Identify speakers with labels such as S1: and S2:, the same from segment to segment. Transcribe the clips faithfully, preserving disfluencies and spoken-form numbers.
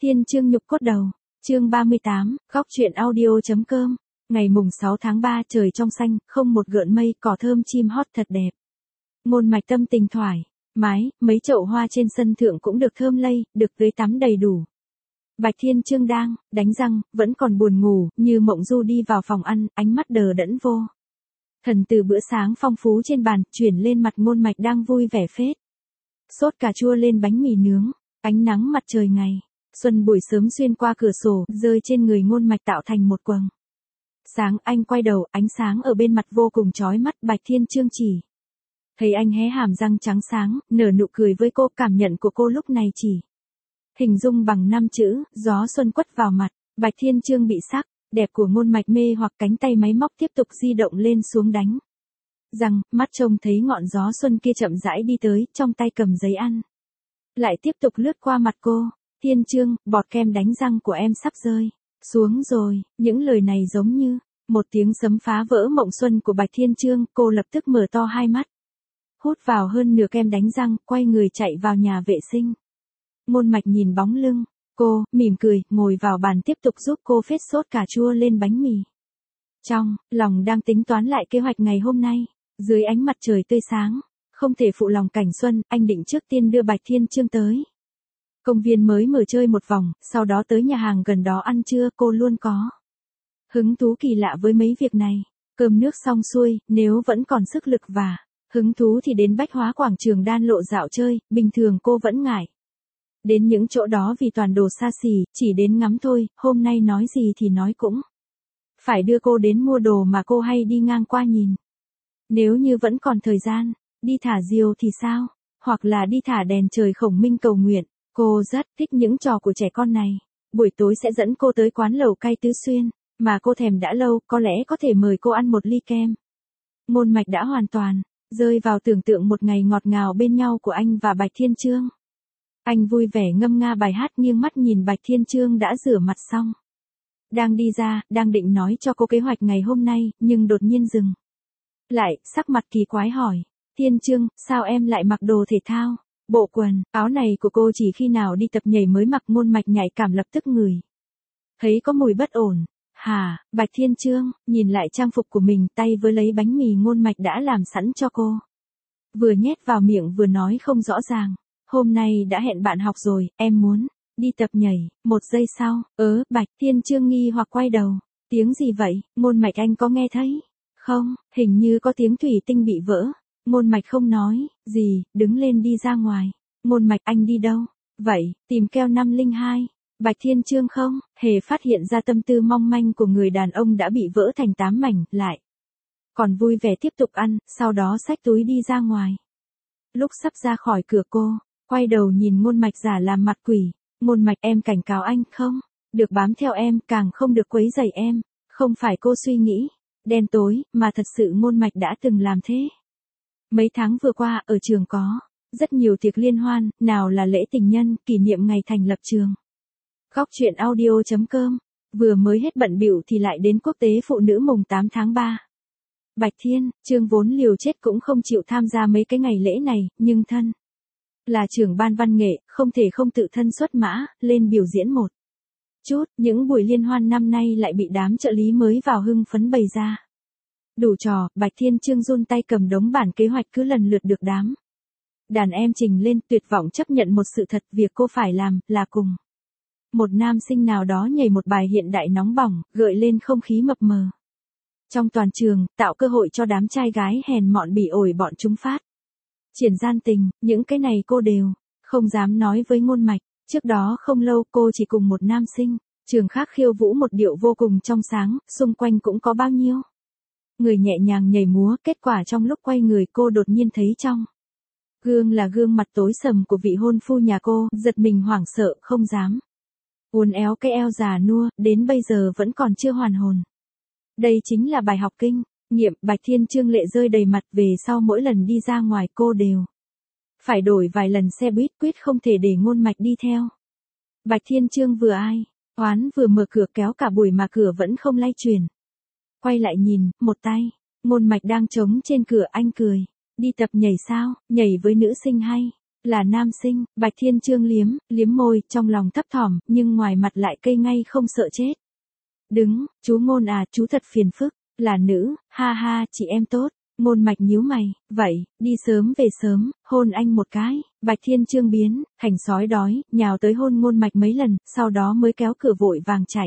S1: Thiên chương nhục cốt đầu, chương ba mươi tám, góc truyện audio.com, ngày mùng sáu tháng ba trời trong xanh, không một gợn mây, cỏ thơm chim hót thật đẹp. Ngôn Mạch tâm tình thoải mái, mấy chậu hoa trên sân thượng cũng được thơm lây, được tưới tắm đầy đủ. Bạch Thiên Chương đang đánh răng, vẫn còn buồn ngủ, như mộng du đi vào phòng ăn, ánh mắt đờ đẫn vô. Thần từ bữa sáng phong phú trên bàn, chuyển lên mặt Ngôn Mạch đang vui vẻ phết. Sốt cà chua lên bánh mì nướng, ánh nắng mặt trời ngày xuân buổi sớm xuyên qua cửa sổ, rơi trên người Ngôn Mạch tạo thành một quầng sáng. Anh quay đầu, ánh sáng ở bên mặt vô cùng chói mắt. Bạch Thiên Chương chỉ thấy anh hé hàm răng trắng sáng, nở nụ cười với cô. Cảm nhận của cô lúc này chỉ hình dung bằng năm chữ, gió xuân quất vào mặt. Bạch Thiên Chương bị sắc đẹp của Ngôn Mạch mê hoặc, cánh tay máy móc tiếp tục di động lên xuống đánh răng, mắt trông thấy ngọn gió xuân kia chậm rãi đi tới, trong tay cầm giấy ăn lại tiếp tục lướt qua mặt cô. Thiên Chương, bọt kem đánh răng của em sắp rơi xuống rồi. Những lời này giống như một tiếng sấm phá vỡ mộng xuân của Bạch Thiên Chương. Cô lập tức mở to hai mắt, hút vào hơn nửa kem đánh răng, quay người chạy vào nhà vệ sinh. Ngôn Mạch nhìn bóng lưng cô, mỉm cười, ngồi vào bàn tiếp tục giúp cô phết sốt cà chua lên bánh mì. Trong lòng đang tính toán lại kế hoạch ngày hôm nay, dưới ánh mặt trời tươi sáng, không thể phụ lòng cảnh xuân, anh định trước tiên đưa Bạch Thiên Chương tới công viên mới mở chơi một vòng, sau đó tới nhà hàng gần đó ăn trưa. Cô luôn có hứng thú kỳ lạ với mấy việc này. Cơm nước xong xuôi, nếu vẫn còn sức lực và hứng thú thì đến Bách Hóa quảng trường Đan Lộ dạo chơi. Bình thường cô vẫn ngại đến những chỗ đó vì toàn đồ xa xỉ, chỉ đến ngắm thôi. Hôm nay nói gì thì nói cũng phải đưa cô đến mua đồ mà cô hay đi ngang qua nhìn. Nếu như vẫn còn thời gian, đi thả diều thì sao? Hoặc là đi thả đèn trời Khổng Minh cầu nguyện. Cô rất thích những trò của trẻ con này. Buổi tối sẽ dẫn cô tới quán lẩu cay Tứ Xuyên, mà cô thèm đã lâu, có lẽ có thể mời cô ăn một ly kem. Ngôn Mạch đã hoàn toàn rơi vào tưởng tượng một ngày ngọt ngào bên nhau của anh và Bạch Thiên Chương. Anh vui vẻ ngâm nga bài hát, nghiêng mắt nhìn Bạch Thiên Chương đã rửa mặt xong, đang đi ra, đang định nói cho cô kế hoạch ngày hôm nay, nhưng đột nhiên dừng lại, sắc mặt kỳ quái hỏi: Thiên Chương, sao em lại mặc đồ thể thao? Bộ quần áo này của cô chỉ khi nào đi tập nhảy mới mặc. Ngôn Mạch nhạy cảm lập tức ngửi thấy có mùi bất ổn. Hà, Bạch Thiên Chương nhìn lại trang phục của mình, tay với lấy bánh mì Ngôn Mạch đã làm sẵn cho cô, vừa nhét vào miệng vừa nói không rõ ràng: hôm nay đã hẹn bạn học rồi, em muốn đi tập nhảy. Một giây sau, ớ, Bạch Thiên Chương nghi hoặc quay đầu. Tiếng gì vậy? Ngôn Mạch, anh có nghe thấy không? Hình như có tiếng thủy tinh bị vỡ. Ngôn Mạch không nói gì, đứng lên đi ra ngoài. Ngôn Mạch, anh đi đâu vậy? Tìm keo năm linh hai. Bạch Thiên Chương không hề phát hiện ra tâm tư mong manh của người đàn ông đã bị vỡ thành tám mảnh, lại còn vui vẻ tiếp tục ăn, sau đó xách túi đi ra ngoài. Lúc sắp ra khỏi cửa cô quay đầu nhìn Ngôn Mạch giả làm mặt quỷ. Ngôn Mạch, em cảnh cáo anh, không được bám theo em, càng không được quấy rầy em. Không phải cô suy nghĩ đen tối, mà thật sự Ngôn Mạch đã từng làm thế. Mấy tháng vừa qua, ở trường có rất nhiều tiệc liên hoan, nào là lễ tình nhân, kỷ niệm ngày thành lập trường. Góc truyện audio.com, vừa mới hết bận bịu thì lại đến quốc tế phụ nữ mùng tám tháng ba. Bạch Thiên Chương vốn liều chết cũng không chịu tham gia mấy cái ngày lễ này, nhưng thân là trưởng ban văn nghệ, không thể không tự thân xuất mã, lên biểu diễn một chút. Những buổi liên hoan năm nay lại bị đám trợ lý mới vào hưng phấn bày ra đủ trò. Bạch Thiên Chương run tay cầm đống bản kế hoạch, cứ lần lượt được đám đàn em trình lên, tuyệt vọng chấp nhận một sự thật: việc cô phải làm là cùng một nam sinh nào đó nhảy một bài hiện đại nóng bỏng, gợi lên không khí mập mờ trong toàn trường, tạo cơ hội cho đám trai gái hèn mọn bỉ ổi bọn chúng phát triển gian tình. Những cái này cô đều không dám nói với Ngôn Mạch. Trước đó không lâu, cô chỉ cùng một nam sinh trường khác khiêu vũ một điệu vô cùng trong sáng, xung quanh cũng có bao nhiêu người nhẹ nhàng nhảy múa. Kết quả trong lúc quay người, cô đột nhiên thấy trong gương là gương mặt tối sầm của vị hôn phu nhà cô. Giật mình hoảng sợ, không dám uốn éo cái eo già nua, đến bây giờ vẫn còn chưa hoàn hồn. Đây chính là bài học kinh nghiệm. Bạch Thiên Chương lệ rơi đầy mặt. Về sau mỗi lần đi ra ngoài, cô đều phải đổi vài lần xe buýt, quyết không thể để Ngôn Mạch đi theo. Bạch Thiên Chương vừa ai oán vừa mở cửa, kéo cả buổi mà cửa vẫn không lay chuyển. Quay lại nhìn, một tay Ngôn Mạch đang trống trên cửa. Anh cười: đi tập nhảy sao? Nhảy với nữ sinh hay Là nam sinh, Bạch Thiên Trương liếm, liếm môi, trong lòng thấp thỏm, nhưng ngoài mặt lại cây ngay không sợ chết. Đứng, chú Ngôn à, chú thật phiền phức, là nữ, ha ha, chị em tốt. Ngôn Mạch nhíu mày, vậy, đi sớm về sớm, hôn anh một cái. Bạch Thiên Trương biến, thành sói đói, nhào tới hôn Ngôn Mạch mấy lần, sau đó mới kéo cửa vội vàng chạy.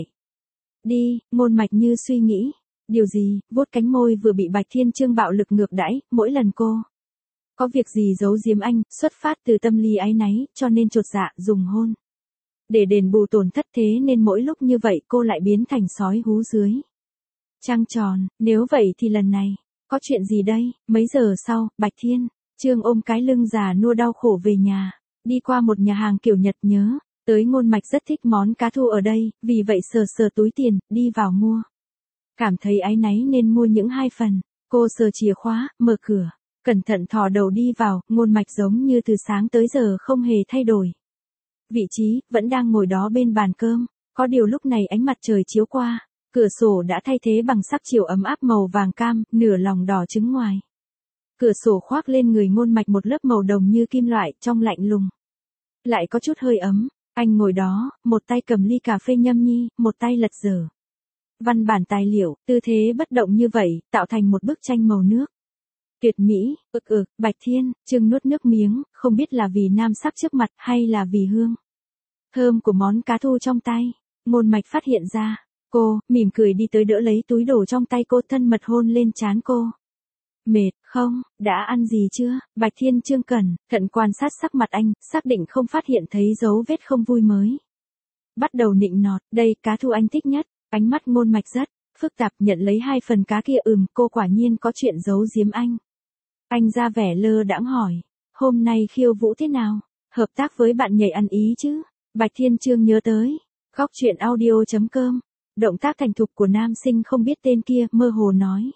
S1: Đi, Ngôn Mạch như suy nghĩ. Điều gì, vuốt cánh môi vừa bị Bạch Thiên Trương bạo lực ngược đãi, mỗi lần cô có việc gì giấu giếm anh, xuất phát từ tâm lý áy náy, cho nên chột dạ, dùng hôn. Để đền bù tổn thất thế nên mỗi lúc như vậy cô lại biến thành sói hú dưới. Trăng tròn, nếu vậy thì lần này, có chuyện gì đây? Mấy giờ sau, Bạch Thiên Trương ôm cái lưng già nua đau khổ về nhà, đi qua một nhà hàng kiểu Nhật nhớ, tới Ngôn Mạch rất thích món cá thu ở đây, vì vậy sờ sờ túi tiền, đi vào mua. Cảm thấy áy náy nên mua những hai phần, cô sờ chìa khóa, mở cửa, cẩn thận thò đầu đi vào, Ngôn Mạch giống như từ sáng tới giờ không hề thay đổi. Vị trí, vẫn đang ngồi đó bên bàn cơm, có điều lúc này ánh mặt trời chiếu qua, cửa sổ đã thay thế bằng sắc chiều ấm áp màu vàng cam, nửa lòng đỏ trứng ngoài. Cửa sổ khoác lên người Ngôn Mạch một lớp màu đồng như kim loại, trong lạnh lùng. Lại có chút hơi ấm, anh ngồi đó, một tay cầm ly cà phê nhâm nhi, một tay lật dở văn bản tài liệu, tư thế bất động như vậy, tạo thành một bức tranh màu nước. Tuyệt mỹ, ực ực, Bạch Thiên Trương nuốt nước miếng, không biết là vì nam sắc trước mặt hay là vì hương thơm của món cá thu trong tay. Ngôn Mạch phát hiện ra, cô, mỉm cười đi tới đỡ lấy túi đồ trong tay cô, thân mật hôn lên trán cô. Mệt, không, đã ăn gì chưa? Bạch Thiên Trương cẩn thận quan sát sắc mặt anh, xác định không phát hiện thấy dấu vết không vui mới. Bắt đầu nịnh nọt, đây, cá thu anh thích nhất. Ánh mắt Ngôn Mạch rất phức tạp, nhận lấy hai phần cá kia, ừm, cô quả nhiên có chuyện giấu giếm anh. Anh ra vẻ lơ đãng hỏi, hôm nay khiêu vũ thế nào? Hợp tác với bạn nhảy ăn ý chứ? Bạch Thiên Trương nhớ tới, góc truyện audio chấm com, động tác thành thục của nam sinh không biết tên kia, mơ hồ nói.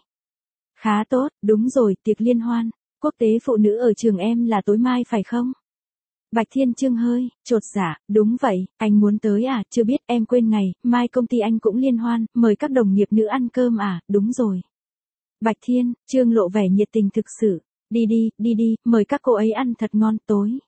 S1: Khá tốt, đúng rồi, tiệc liên hoan quốc tế phụ nữ ở trường em là tối mai phải không? Bạch Thiên Trương hơi chột dạ, đúng vậy, anh muốn tới à, chưa biết, em quên ngày, mai công ty anh cũng liên hoan, mời các đồng nghiệp nữ ăn cơm à, đúng rồi. Bạch Thiên Trương lộ vẻ nhiệt tình thực sự, đi đi, đi đi, mời các cô ấy ăn thật ngon, tối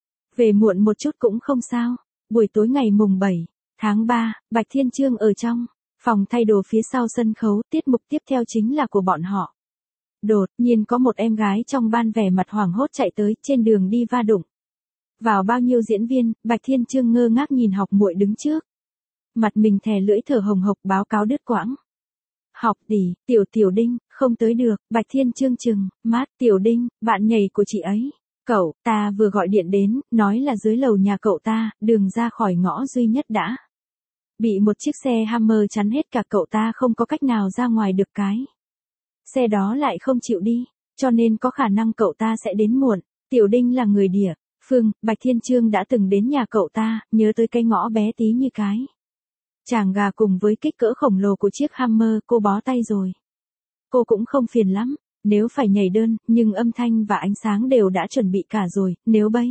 S1: về muộn một chút cũng không sao. Buổi tối ngày mùng bảy tháng ba, Bạch Thiên Trương ở trong phòng thay đồ phía sau sân khấu, tiết mục tiếp theo chính là của bọn họ. Đột nhiên có một em gái trong ban vẻ mặt hoảng hốt chạy tới, trên đường đi va đụng vào bao nhiêu diễn viên. Bạch Thiên Trương ngơ ngác nhìn học muội đứng trước, mặt mình thè lưỡi thở hồng hộc, báo cáo đứt quãng. Học tỷ, Tiểu Tiểu Đinh, không tới được. Bạch Thiên Trương trừng mắt, Tiểu Đinh, bạn nhảy của chị ấy. Cậu, ta vừa gọi điện đến, nói là dưới lầu nhà cậu ta, đường ra khỏi ngõ duy nhất đã bị một chiếc xe Hammer chắn hết cả, cậu ta không có cách nào ra ngoài được, cái xe đó lại không chịu đi, cho nên có khả năng cậu ta sẽ đến muộn. Tiểu Đinh là người địa phương, Bạch Thiên Trương đã từng đến nhà cậu ta, nhớ tới cái ngõ bé tí như cái chàng gà cùng với kích cỡ khổng lồ của chiếc Hammer, cô bó tay rồi. Cô cũng không phiền lắm, nếu phải nhảy đơn, nhưng âm thanh và ánh sáng đều đã chuẩn bị cả rồi, nếu bây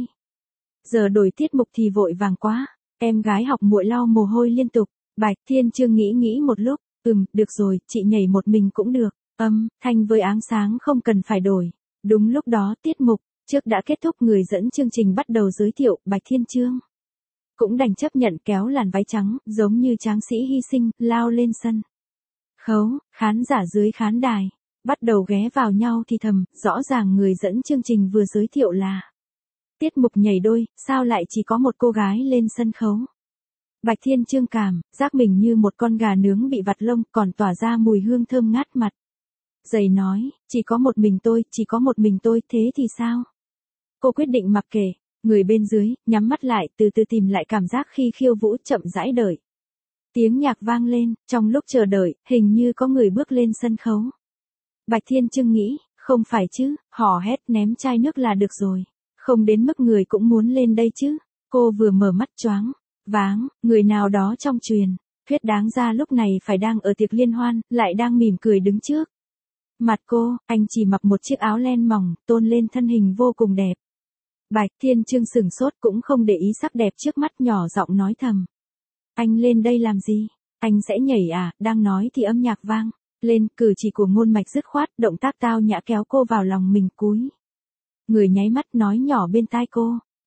S1: giờ đổi tiết mục thì vội vàng quá. Em gái học muội lau mồ hôi liên tục. Bạch Thiên Trương nghĩ nghĩ một lúc, ừm, được rồi, chị nhảy một mình cũng được, âm thanh với ánh sáng không cần phải đổi. Đúng lúc đó tiết mục trước đã kết thúc, người dẫn chương trình bắt đầu giới thiệu, Bạch Thiên Trương cũng đành chấp nhận, kéo làn váy trắng, giống như tráng sĩ hy sinh, lao lên sân khấu. Khán giả dưới khán đài bắt đầu ghé vào nhau thì thầm, rõ ràng người dẫn chương trình vừa giới thiệu là tiết mục nhảy đôi, sao lại chỉ có một cô gái lên sân khấu. Bạch Thiên Trương cảm giác mình như một con gà nướng bị vặt lông, còn tỏa ra mùi hương thơm ngát mặt. Dày nói, chỉ có một mình tôi, chỉ có một mình tôi, thế thì sao? Cô quyết định mặc kệ. Người bên dưới nhắm mắt lại, từ từ tìm lại cảm giác khi khiêu vũ, chậm rãi đợi. Tiếng nhạc vang lên, trong lúc chờ đợi, hình như có người bước lên sân khấu. Bạch Thiên Trương nghĩ, không phải chứ, hò hét ném chai nước là được rồi. Không đến mức người cũng muốn lên đây chứ. Cô vừa mở mắt choáng váng, người nào đó trong truyền thuyết đáng ra lúc này phải đang ở tiệc liên hoan, lại đang mỉm cười đứng trước mặt cô. Anh chỉ mặc một chiếc áo len mỏng, tôn lên thân hình vô cùng đẹp. Bạch Thiên Trương sửng sốt, cũng không để ý sắc đẹp trước mắt, nhỏ giọng nói thầm. Anh lên đây làm gì? Anh sẽ nhảy à? Đang nói thì âm nhạc vang lên, cử chỉ của Ngôn Mạch dứt khoát, động tác tao nhã kéo cô vào lòng mình, cúi người nháy mắt, nói nhỏ bên tai cô.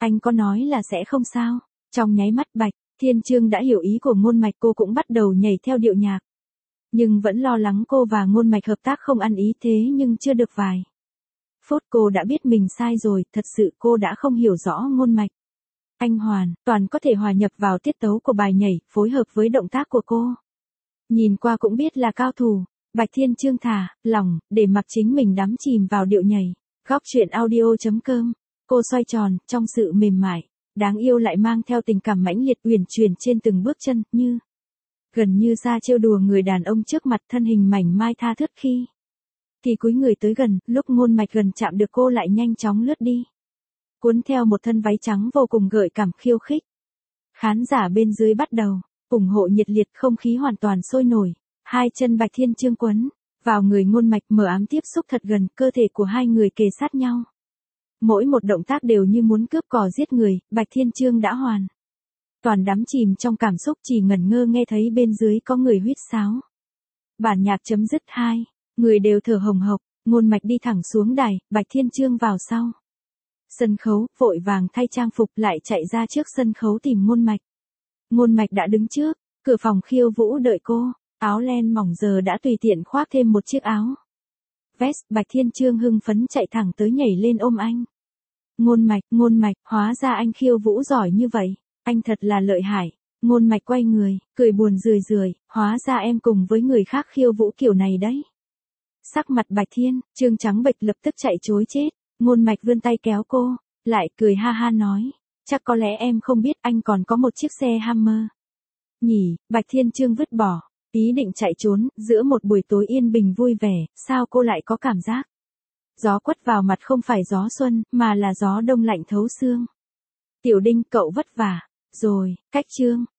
S1: Anh có nói là sẽ không sao. Trong nháy mắt Bạch Thiên Chương đã hiểu ý của Ngôn Mạch, cô cũng bắt đầu nhảy theo điệu nhạc. Nhưng vẫn lo lắng cô và Ngôn Mạch hợp tác không ăn ý, thế nhưng chưa được vài phút cô đã biết mình sai rồi, thật sự cô đã không hiểu rõ Ngôn Mạch. Anh hoàn toàn có thể hòa nhập vào tiết tấu của bài nhảy, phối hợp với động tác của cô. Nhìn qua cũng biết là cao thủ. Bạch Thiên Chương thả lỏng, để mặc chính mình đắm chìm vào điệu nhảy. Góc truyện audio.com. Cô xoay tròn, trong sự mềm mại, đáng yêu lại mang theo tình cảm mãnh liệt uyển chuyển trên từng bước chân, như gần như ra trêu đùa người đàn ông trước mặt, thân hình mảnh mai tha thướt khi thì cúi người tới gần, lúc Ngôn Mạch gần chạm được cô lại nhanh chóng lướt đi. Cuốn theo một thân váy trắng vô cùng gợi cảm khiêu khích. Khán giả bên dưới bắt đầu ủng hộ nhiệt liệt, không khí hoàn toàn sôi nổi. Hai chân Bạch Thiên Chương quấn vào người Ngôn Mạch, mờ ám tiếp xúc thật gần, cơ thể của hai người kề sát nhau. Mỗi một động tác đều như muốn cướp cò giết người, Bạch Thiên Chương đã hoàn toàn đắm chìm trong cảm xúc, chỉ ngẩn ngơ nghe thấy bên dưới có người huýt sáo. Bản nhạc chấm dứt, hai người đều thở hồng hộc, Ngôn Mạch đi thẳng xuống đài, Bạch Thiên Chương vào sau sân khấu, vội vàng thay trang phục lại chạy ra trước sân khấu tìm Ngôn Mạch. Ngôn Mạch đã đứng trước cửa phòng khiêu vũ đợi cô, áo len mỏng giờ đã tùy tiện khoác thêm một chiếc áo vest. Bạch Thiên Chương hưng phấn chạy thẳng tới nhảy lên ôm anh. Ngôn Mạch, Ngôn Mạch, hóa ra anh khiêu vũ giỏi như vậy, anh thật là lợi hại. Ngôn Mạch quay người, cười buồn rười rười, hóa ra em cùng với người khác khiêu vũ kiểu này đấy. Sắc mặt Bạch Thiên Chương trắng bệch, lập tức chạy trối chết. Ngôn Mạch vươn tay kéo cô, lại cười ha ha nói, chắc có lẽ em không biết anh còn có một chiếc xe Hammer nhỉ. Bạch Thiên Chương vứt bỏ ý định chạy trốn, giữa một buổi tối yên bình vui vẻ, sao cô lại có cảm giác gió quất vào mặt không phải gió xuân, mà là gió đông lạnh thấu xương. Tiểu Đinh, cậu vất vả rồi. Cách chương